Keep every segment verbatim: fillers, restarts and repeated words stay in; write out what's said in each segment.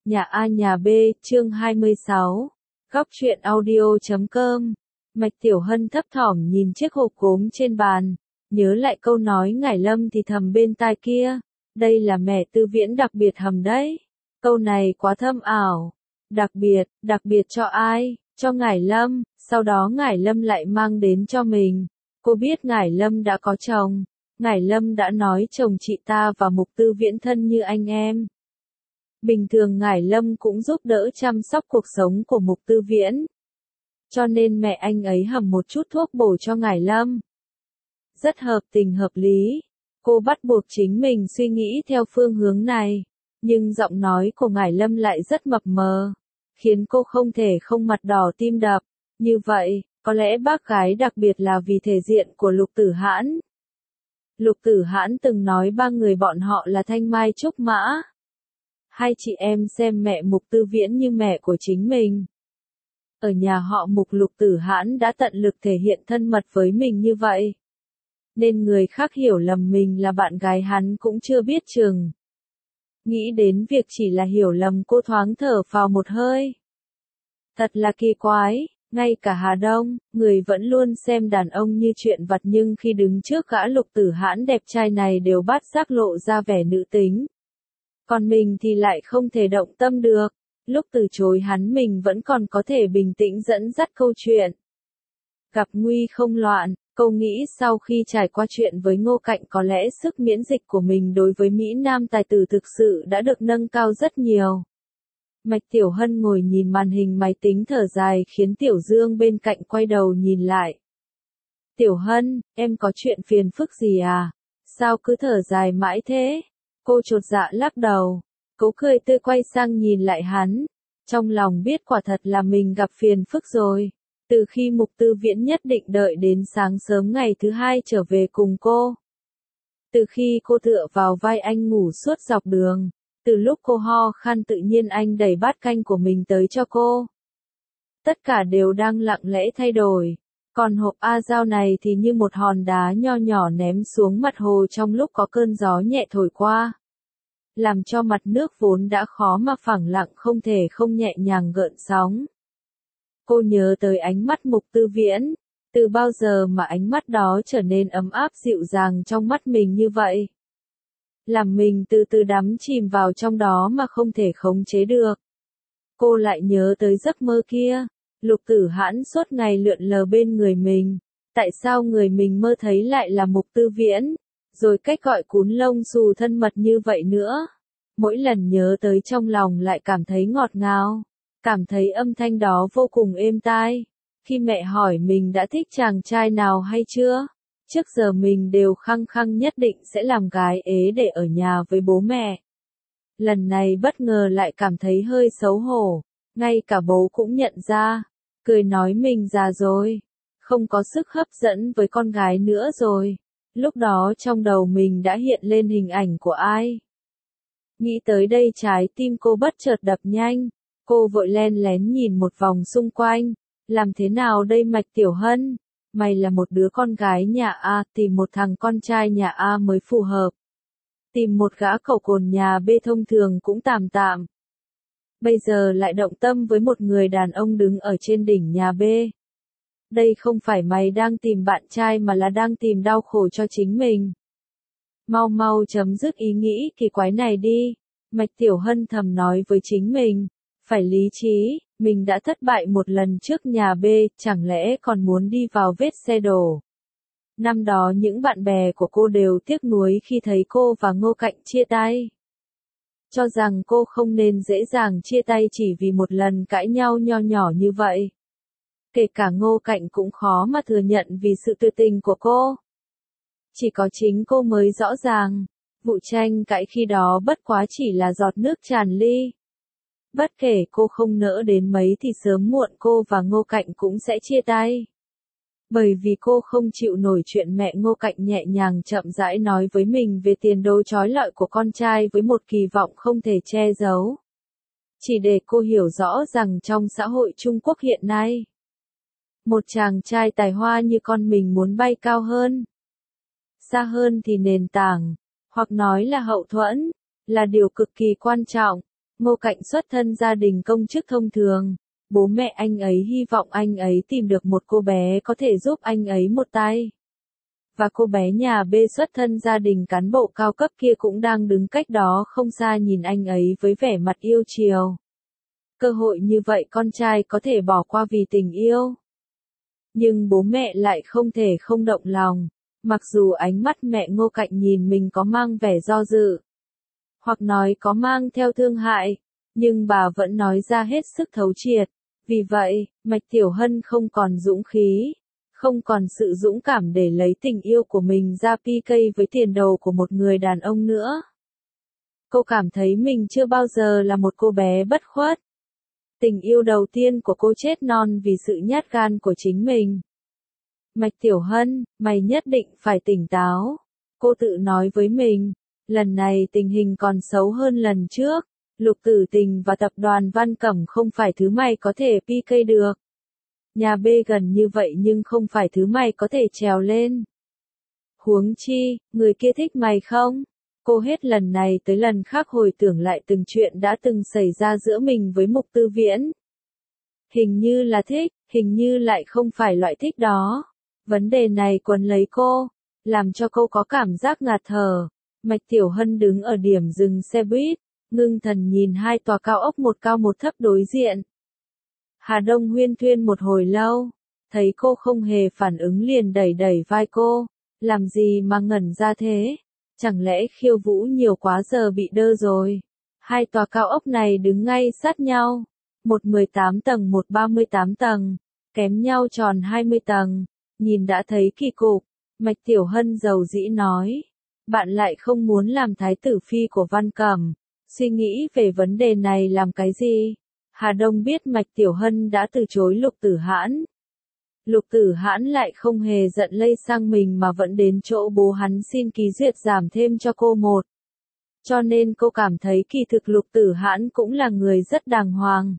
Nhà A nhà B, chương hai mươi sáu. Góc truyện audio chấm com. Mạch Tiểu Hân thấp thỏm nhìn chiếc hộp gốm trên bàn, nhớ lại câu nói Ngải Lâm thì thầm bên tai kia, đây là mẹ Tư Viễn đặc biệt hầm đấy. Câu này quá thâm ảo. Đặc biệt, đặc biệt cho ai? Cho Ngải Lâm, sau đó Ngải Lâm lại mang đến cho mình. Cô biết Ngải Lâm đã có chồng, Ngải Lâm đã nói chồng chị ta và Mục Tư Viễn thân như anh em. Bình thường Ngải Lâm cũng giúp đỡ chăm sóc cuộc sống của Mục Tư Viễn. Cho nên mẹ anh ấy hầm một chút thuốc bổ cho Ngải Lâm. Rất hợp tình hợp lý. Cô bắt buộc chính mình suy nghĩ theo phương hướng này. Nhưng giọng nói của Ngải Lâm lại rất mập mờ, khiến cô không thể không mặt đỏ tim đập. Như vậy, có lẽ bác gái đặc biệt là vì thể diện của Lục Tử Hãn. Lục Tử Hãn từng nói ba người bọn họ là thanh mai trúc mã. Hai chị em xem mẹ Mục Tư Viễn như mẹ của chính mình. Ở nhà họ Mục, Lục Tử Hãn đã tận lực thể hiện thân mật với mình như vậy. Nên người khác hiểu lầm mình là bạn gái hắn cũng chưa biết chừng. Nghĩ đến việc chỉ là hiểu lầm, cô thoáng thở phào một hơi. Thật là kỳ quái, ngay cả Hà Đông, người vẫn luôn xem đàn ông như chuyện vặt, nhưng khi đứng trước gã Lục Tử Hãn đẹp trai này đều bắt giác lộ ra vẻ nữ tính. Còn mình thì lại không thể động tâm được. Lúc từ chối hắn mình vẫn còn có thể bình tĩnh dẫn dắt câu chuyện. Gặp nguy không loạn, cô nghĩ sau khi trải qua chuyện với Ngô Cạnh có lẽ sức miễn dịch của mình đối với Mỹ Nam tài tử thực sự đã được nâng cao rất nhiều. Mạch Tiểu Hân ngồi nhìn màn hình máy tính thở dài, khiến Tiểu Dương bên cạnh quay đầu nhìn lại. Tiểu Hân, em có chuyện phiền phức gì à? Sao cứ thở dài mãi thế? Cô chột dạ lắc đầu. Cố cười tươi quay sang nhìn lại hắn. Trong lòng biết quả thật là mình gặp phiền phức rồi. Từ khi Mục Tư Viễn nhất định đợi đến sáng sớm ngày thứ hai trở về cùng cô. Từ khi cô tựa vào vai anh ngủ suốt dọc đường. Từ lúc cô ho khan tự nhiên anh đẩy bát canh của mình tới cho cô. Tất cả đều đang lặng lẽ thay đổi. Còn hộp A Dao này thì như một hòn đá nho nhỏ ném xuống mặt hồ trong lúc có cơn gió nhẹ thổi qua. Làm cho mặt nước vốn đã khó mà phẳng lặng không thể không nhẹ nhàng gợn sóng. Cô nhớ tới ánh mắt Mục Tư Viễn. Từ bao giờ mà ánh mắt đó trở nên ấm áp dịu dàng trong mắt mình như vậy? Làm mình từ từ đắm chìm vào trong đó mà không thể khống chế được. Cô lại nhớ tới giấc mơ kia. Lục Tử Hãn suốt ngày lượn lờ bên người mình. Tại sao người mình mơ thấy lại là Mục Tư Viễn? Rồi cách gọi cún lông xù thân mật như vậy nữa. Mỗi lần nhớ tới trong lòng lại cảm thấy ngọt ngào. Cảm thấy âm thanh đó vô cùng êm tai. Khi mẹ hỏi mình đã thích chàng trai nào hay chưa? Trước giờ mình đều khăng khăng nhất định sẽ làm gái ế để ở nhà với bố mẹ. Lần này bất ngờ lại cảm thấy hơi xấu hổ. Ngay cả bố cũng nhận ra. Cười nói mình già rồi. Không có sức hấp dẫn với con gái nữa rồi. Lúc đó trong đầu mình đã hiện lên hình ảnh của ai? Nghĩ tới đây trái tim cô bất chợt đập nhanh. Cô vội len lén nhìn một vòng xung quanh. Làm thế nào đây Mạch Tiểu Hân? Mày là một đứa con gái nhà A, tìm một thằng con trai nhà A mới phù hợp. Tìm một gã cẩu cồn nhà B thông thường cũng tạm tạm. Bây giờ lại động tâm với một người đàn ông đứng ở trên đỉnh nhà B. Đây không phải mày đang tìm bạn trai mà là đang tìm đau khổ cho chính mình. Mau mau chấm dứt ý nghĩ kỳ quái này đi. Mạch Tiểu Hân thầm nói với chính mình. Phải lý trí, mình đã thất bại một lần trước nhà B, chẳng lẽ còn muốn đi vào vết xe đổ. Năm đó những bạn bè của cô đều tiếc nuối khi thấy cô và Ngô Cạnh chia tay. Cho rằng cô không nên dễ dàng chia tay chỉ vì một lần cãi nhau nho nhỏ như vậy. Kể cả Ngô Cạnh cũng khó mà thừa nhận vì sự tuyệt tình của cô. Chỉ có chính cô mới rõ ràng, vụ tranh cãi khi đó bất quá chỉ là giọt nước tràn ly. Bất kể cô không nỡ đến mấy thì sớm muộn cô và Ngô Cạnh cũng sẽ chia tay. Bởi vì cô không chịu nổi chuyện mẹ Ngô Cạnh nhẹ nhàng chậm rãi nói với mình về tiền đồ trói lọi của con trai với một kỳ vọng không thể che giấu. Chỉ để cô hiểu rõ rằng trong xã hội Trung Quốc hiện nay, một chàng trai tài hoa như con mình muốn bay cao hơn, xa hơn thì nền tảng, hoặc nói là hậu thuẫn, là điều cực kỳ quan trọng. Ngô Cạnh xuất thân gia đình công chức thông thường. Bố mẹ anh ấy hy vọng anh ấy tìm được một cô bé có thể giúp anh ấy một tay. Và cô bé nhà B xuất thân gia đình cán bộ cao cấp kia cũng đang đứng cách đó không xa nhìn anh ấy với vẻ mặt yêu chiều. Cơ hội như vậy con trai có thể bỏ qua vì tình yêu. Nhưng bố mẹ lại không thể không động lòng, mặc dù ánh mắt mẹ Ngô Cạnh nhìn mình có mang vẻ do dự, hoặc nói có mang theo thương hại, nhưng bà vẫn nói ra hết sức thấu triệt. Vì vậy, Mạch Tiểu Hân không còn dũng khí, không còn sự dũng cảm để lấy tình yêu của mình ra pê ca với tiền đồ của một người đàn ông nữa. Cô cảm thấy mình chưa bao giờ là một cô bé bất khuất. Tình yêu đầu tiên của cô chết non vì sự nhát gan của chính mình. Mạch Tiểu Hân, mày nhất định phải tỉnh táo. Cô tự nói với mình, lần này tình hình còn xấu hơn lần trước. Lục Tử Tình và tập đoàn Văn Cẩm không phải thứ mày có thể pê ca được. Nhà B gần như vậy nhưng không phải thứ mày có thể trèo lên. Huống chi, người kia thích mày không? Cô hết lần này tới lần khác hồi tưởng lại từng chuyện đã từng xảy ra giữa mình với Mục Tư Viễn. Hình như là thích, hình như lại không phải loại thích đó. Vấn đề này quấn lấy cô, làm cho cô có cảm giác ngạt thở. Mạch Tiểu Hân đứng ở điểm dừng xe buýt, ngưng thần nhìn hai tòa cao ốc một cao một thấp đối diện. Hà Đông huyên thuyên một hồi lâu, thấy cô không hề phản ứng liền đẩy đẩy vai cô, làm gì mà ngẩn ra thế, chẳng lẽ khiêu vũ nhiều quá giờ bị đơ rồi. Hai tòa cao ốc này đứng ngay sát nhau, một mười tám tầng một ba mươi tám tầng, kém nhau tròn hai mươi tầng, nhìn đã thấy kỳ cục. Mạch Tiểu Hân dầu dĩ nói, bạn lại không muốn làm thái tử phi của Văn Cẩm, suy nghĩ về vấn đề này làm cái gì? Hà Đông biết Mạch Tiểu Hân đã từ chối Lục Tử Hãn. Lục Tử Hãn lại không hề giận lây sang mình mà vẫn đến chỗ bố hắn xin ký duyệt giảm thêm cho cô một. Cho nên cô cảm thấy kỳ thực Lục Tử Hãn cũng là người rất đàng hoàng.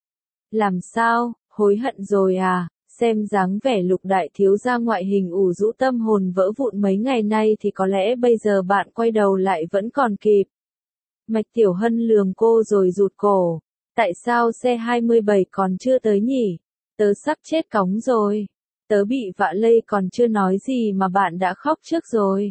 Làm sao, hối hận rồi à? Xem dáng vẻ Lục đại thiếu gia ngoại hình ủ rũ tâm hồn vỡ vụn mấy ngày nay thì có lẽ bây giờ bạn quay đầu lại vẫn còn kịp. Mạch Tiểu Hân lườm cô rồi rụt cổ. Tại sao xe hai mươi bảy còn chưa tới nhỉ? Tớ sắp chết cóng rồi. Tớ bị vạ lây còn chưa nói gì mà bạn đã khóc trước rồi.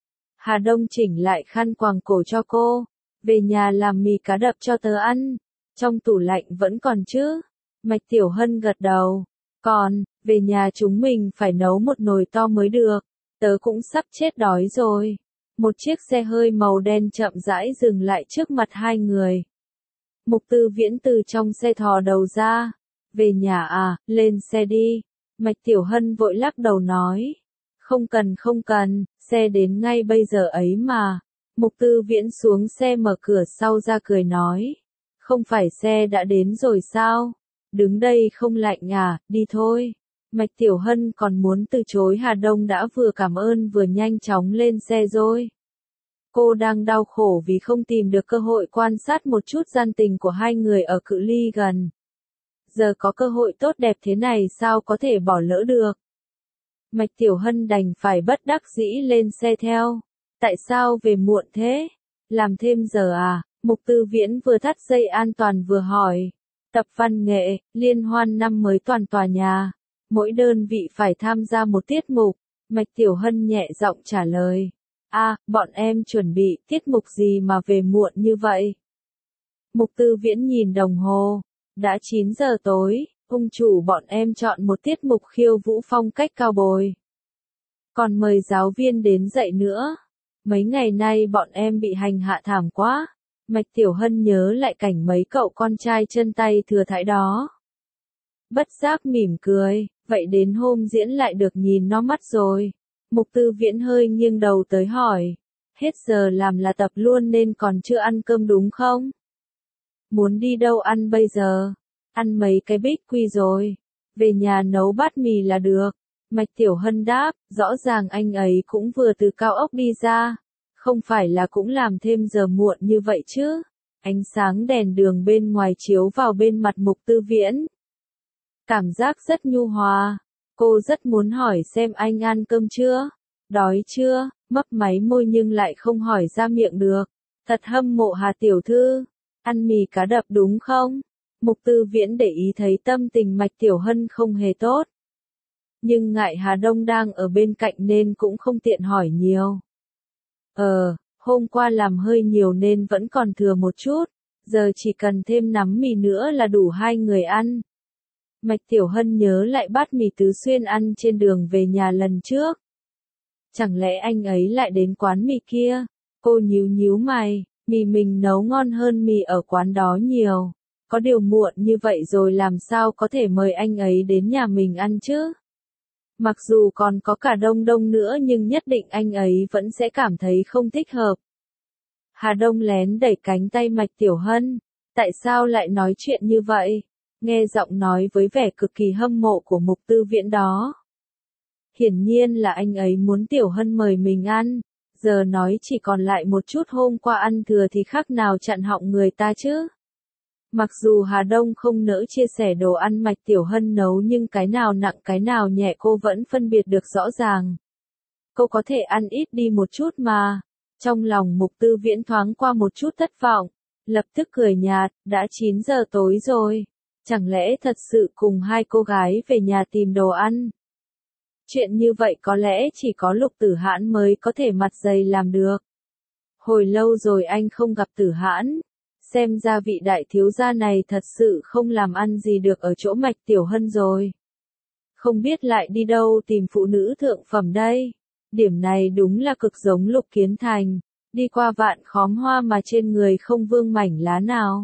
Hà Đông chỉnh lại khăn quàng cổ cho cô. Về nhà làm mì cá đập cho tớ ăn. Trong tủ lạnh vẫn còn chứ? Mạch Tiểu Hân gật đầu. Còn, về nhà chúng mình phải nấu một nồi to mới được. Tớ cũng sắp chết đói rồi. Một chiếc xe hơi màu đen chậm rãi dừng lại trước mặt hai người. Mục Tư Viễn từ trong xe thò đầu ra. Về nhà à, lên xe đi. Mạch Tiểu Hân vội lắc đầu nói. Không cần không cần, xe đến ngay bây giờ ấy mà. Mục Tư Viễn xuống xe mở cửa sau ra cười nói. Không phải xe đã đến rồi sao? Đứng đây không lạnh à, đi thôi. Mạch Tiểu Hân còn muốn từ chối Hà Đông đã vừa cảm ơn vừa nhanh chóng lên xe rồi. Cô đang đau khổ vì không tìm được cơ hội quan sát một chút gian tình của hai người ở cự ly gần. Giờ có cơ hội tốt đẹp thế này sao có thể bỏ lỡ được. Mạch Tiểu Hân đành phải bất đắc dĩ lên xe theo. Tại sao về muộn thế? Làm thêm giờ à? Mục Tư Viễn vừa thắt dây an toàn vừa hỏi. Tập văn nghệ, liên hoan năm mới toàn tòa nhà. Mỗi đơn vị phải tham gia một tiết mục. Mạch Tiểu Hân nhẹ giọng trả lời. À, bọn em chuẩn bị tiết mục gì mà về muộn như vậy? Mục Tư Viễn nhìn đồng hồ. Đã chín giờ tối, ông chủ bọn em chọn một tiết mục khiêu vũ phong cách cao bồi. Còn mời giáo viên đến dạy nữa. Mấy ngày nay bọn em bị hành hạ thảm quá. Mạch Tiểu Hân nhớ lại cảnh mấy cậu con trai chân tay thừa thãi đó. Bất giác mỉm cười, vậy đến hôm diễn lại được nhìn nó mắt rồi. Mục Tư Viễn hơi nghiêng đầu tới hỏi. Hết giờ làm là tập luôn nên còn chưa ăn cơm đúng không? Muốn đi đâu ăn bây giờ? Ăn mấy cái bích quy rồi. Về nhà nấu bát mì là được. Mạch Tiểu Hân đáp, rõ ràng anh ấy cũng vừa từ cao ốc đi ra. Không phải là cũng làm thêm giờ muộn như vậy chứ. Ánh sáng đèn đường bên ngoài chiếu vào bên mặt Mục Tư Viễn. Cảm giác rất nhu hòa. Cô rất muốn hỏi xem anh ăn cơm chưa? Đói chưa? Mấp máy môi nhưng lại không hỏi ra miệng được. Thật hâm mộ Hà tiểu thư. Ăn mì cá đập đúng không? Mục Tư Viễn để ý thấy tâm tình Mạch Tiểu Hân không hề tốt. Nhưng ngại Hà Đông đang ở bên cạnh nên cũng không tiện hỏi nhiều. Ờ, hôm qua làm hơi nhiều nên vẫn còn thừa một chút, giờ chỉ cần thêm nắm mì nữa là đủ hai người ăn. Mạch Tiểu Hân nhớ lại bát mì Tứ Xuyên ăn trên đường về nhà lần trước. Chẳng lẽ anh ấy lại đến quán mì kia? Cô nhíu nhíu mày, mì mình nấu ngon hơn mì ở quán đó nhiều. Có điều muộn như vậy rồi làm sao có thể mời anh ấy đến nhà mình ăn chứ? Mặc dù còn có cả Đông Đông nữa nhưng nhất định anh ấy vẫn sẽ cảm thấy không thích hợp. Hà Đông lén đẩy cánh tay Mạch Tiểu Hân. Tại sao lại nói chuyện như vậy? Nghe giọng nói với vẻ cực kỳ hâm mộ của Mục Tư Viễn đó. Hiển nhiên là anh ấy muốn Tiểu Hân mời mình ăn. Giờ nói chỉ còn lại một chút hôm qua ăn thừa thì khác nào chặn họng người ta chứ? Mặc dù Hà Đông không nỡ chia sẻ đồ ăn Mạch Tiểu Hân nấu nhưng cái nào nặng cái nào nhẹ cô vẫn phân biệt được rõ ràng. Cô có thể ăn ít đi một chút mà. Trong lòng Mục Tư Viễn thoáng qua một chút thất vọng. Lập tức cười nhạt, đã chín giờ tối rồi. Chẳng lẽ thật sự cùng hai cô gái về nhà tìm đồ ăn? Chuyện như vậy có lẽ chỉ có Lục Tử Hãn mới có thể mặt dày làm được. Hồi lâu rồi anh không gặp Tử Hãn. Xem ra vị đại thiếu gia này thật sự không làm ăn gì được ở chỗ Mạch Tiểu Hân rồi. Không biết lại đi đâu tìm phụ nữ thượng phẩm đây. Điểm này đúng là cực giống Lục Kiến Thành. Đi qua vạn khóm hoa mà trên người không vương mảnh lá nào.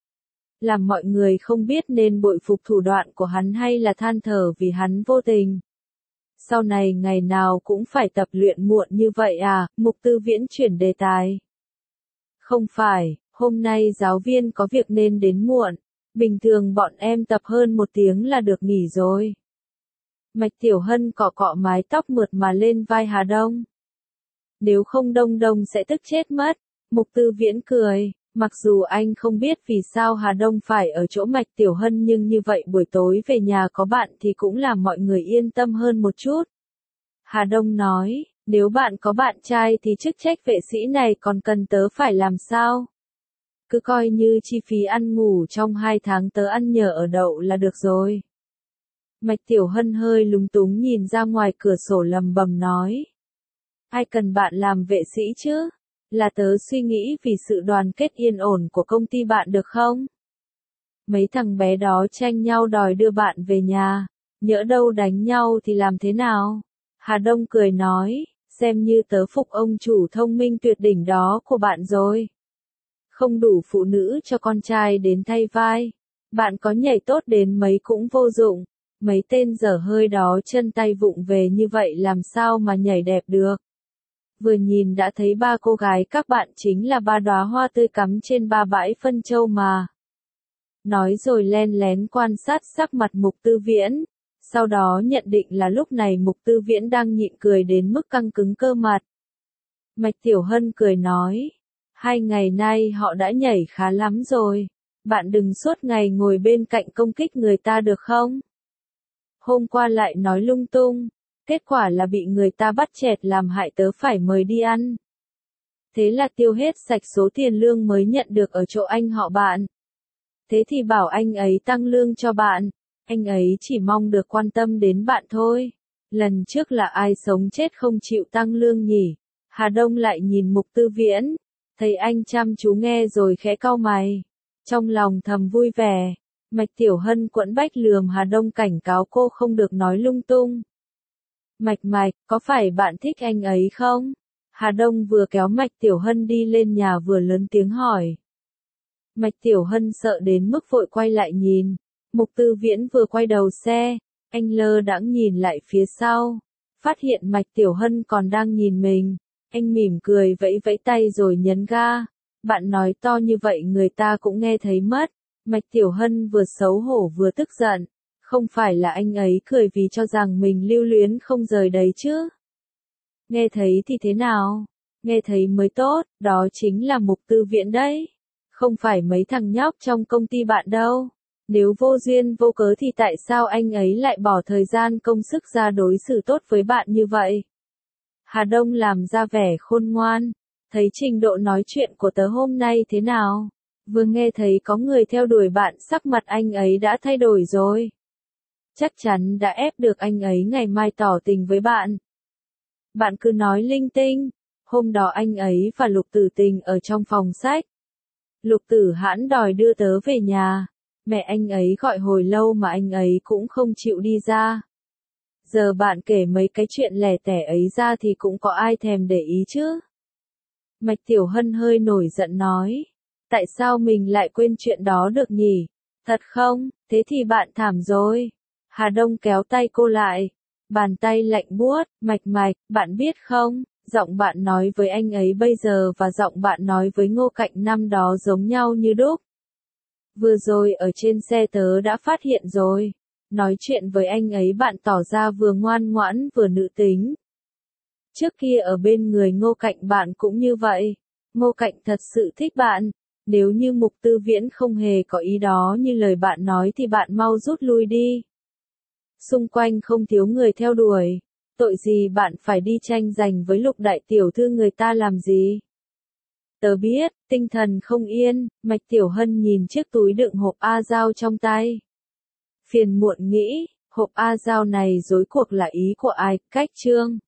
Làm mọi người không biết nên bội phục thủ đoạn của hắn hay là than thở vì hắn vô tình. Sau này ngày nào cũng phải tập luyện muộn như vậy à? Mục Tư Viễn chuyển đề tài. Không phải, hôm nay giáo viên có việc nên đến muộn. Bình thường bọn em tập hơn một tiếng là được nghỉ rồi. Mạch Tiểu Hân cọ cọ mái tóc mượt mà lên vai Hà Đông. Nếu không Đông Đông sẽ tức chết mất. Mục Tư Viễn cười. Mặc dù anh không biết vì sao Hà Đông phải ở chỗ Mạch Tiểu Hân nhưng như vậy buổi tối về nhà có bạn thì cũng làm mọi người yên tâm hơn một chút. Hà Đông nói, nếu bạn có bạn trai thì chức trách vệ sĩ này còn cần tớ phải làm sao? Cứ coi như chi phí ăn ngủ trong hai tháng tớ ăn nhờ ở đậu là được rồi. Mạch Tiểu Hân hơi lúng túng nhìn ra ngoài cửa sổ lầm bầm nói. Ai cần bạn làm vệ sĩ chứ? Là tớ suy nghĩ vì sự đoàn kết yên ổn của công ty bạn được không? Mấy thằng bé đó tranh nhau đòi đưa bạn về nhà, nhỡ đâu đánh nhau thì làm thế nào? Hà Đông cười nói, xem như tớ phục ông chủ thông minh tuyệt đỉnh đó của bạn rồi. Không đủ phụ nữ cho con trai đến thay vai. Bạn có nhảy tốt đến mấy cũng vô dụng. Mấy tên dở hơi đó chân tay vụng về như vậy làm sao mà nhảy đẹp được. Vừa nhìn đã thấy ba cô gái các bạn chính là ba đóa hoa tươi cắm trên ba bãi phân châu mà. Nói rồi len lén quan sát sắc mặt Mục Tư Viễn. Sau đó nhận định là lúc này Mục Tư Viễn đang nhịn cười đến mức căng cứng cơ mặt. Mạch Tiểu Hân cười nói. Hai ngày nay họ đã nhảy khá lắm rồi. Bạn đừng suốt ngày ngồi bên cạnh công kích người ta được không? Hôm qua lại nói lung tung. Kết quả là bị người ta bắt chẹt làm hại tớ phải mời đi ăn. Thế là tiêu hết sạch số tiền lương mới nhận được ở chỗ anh họ bạn. Thế thì bảo anh ấy tăng lương cho bạn. Anh ấy chỉ mong được quan tâm đến bạn thôi. Lần trước là ai sống chết không chịu tăng lương nhỉ? Hà Đông lại nhìn Mục Tư Viễn. Thấy anh chăm chú nghe rồi khẽ cau mày. Trong lòng thầm vui vẻ. Mạch Tiểu Hân quẫn bách lườm Hà Đông cảnh cáo cô không được nói lung tung. Mạch Mạch, có phải bạn thích anh ấy không? Hà Đông vừa kéo Mạch Tiểu Hân đi lên nhà vừa lớn tiếng hỏi. Mạch Tiểu Hân sợ đến mức vội quay lại nhìn. Mục Tư Viễn vừa quay đầu xe, anh lơ đãng nhìn lại phía sau. Phát hiện Mạch Tiểu Hân còn đang nhìn mình. Anh mỉm cười vẫy vẫy tay rồi nhấn ga. Bạn nói to như vậy người ta cũng nghe thấy mất. Mạch Tiểu Hân vừa xấu hổ vừa tức giận. Không phải là anh ấy cười vì cho rằng mình lưu luyến không rời đấy chứ. Nghe thấy thì thế nào? Nghe thấy mới tốt, đó chính là Mục Tư Viễn đấy. Không phải mấy thằng nhóc trong công ty bạn đâu. Nếu vô duyên vô cớ thì tại sao anh ấy lại bỏ thời gian công sức ra đối xử tốt với bạn như vậy? Hà Đông làm ra vẻ khôn ngoan. Thấy trình độ nói chuyện của tớ hôm nay thế nào? Vừa nghe thấy có người theo đuổi bạn, sắc mặt anh ấy đã thay đổi rồi. Chắc chắn đã ép được anh ấy ngày mai tỏ tình với bạn. Bạn cứ nói linh tinh. Hôm đó anh ấy và Lục Tử Tình ở trong phòng sách. Lục Tử Hãn đòi đưa tớ về nhà. Mẹ anh ấy gọi hồi lâu mà anh ấy cũng không chịu đi ra. Giờ bạn kể mấy cái chuyện lẻ tẻ ấy ra thì cũng có ai thèm để ý chứ. Mạch Tiểu Hân hơi nổi giận nói. Tại sao mình lại quên chuyện đó được nhỉ? Thật không? Thế thì bạn thảm rồi. Hà Đông kéo tay cô lại. Bàn tay lạnh buốt, Mạch Mạch, bạn biết không, giọng bạn nói với anh ấy bây giờ và giọng bạn nói với Ngô Cạnh năm đó giống nhau như đúc. Vừa rồi ở trên xe tớ đã phát hiện rồi. Nói chuyện với anh ấy bạn tỏ ra vừa ngoan ngoãn vừa nữ tính. Trước kia ở bên người Ngô Cạnh bạn cũng như vậy. Ngô Cạnh thật sự thích bạn. Nếu như Mục Tư Viễn không hề có ý đó như lời bạn nói thì bạn mau rút lui đi. Xung quanh không thiếu người theo đuổi. Tội gì bạn phải đi tranh giành với Lục đại tiểu thư người ta làm gì? Tớ biết, tinh thần không yên, Mạch Tiểu Hân nhìn chiếc túi đựng hộp A Dao trong tay. Phiền muộn nghĩ, hộp A Dao này rối cuộc là ý của ai, Cách Trương.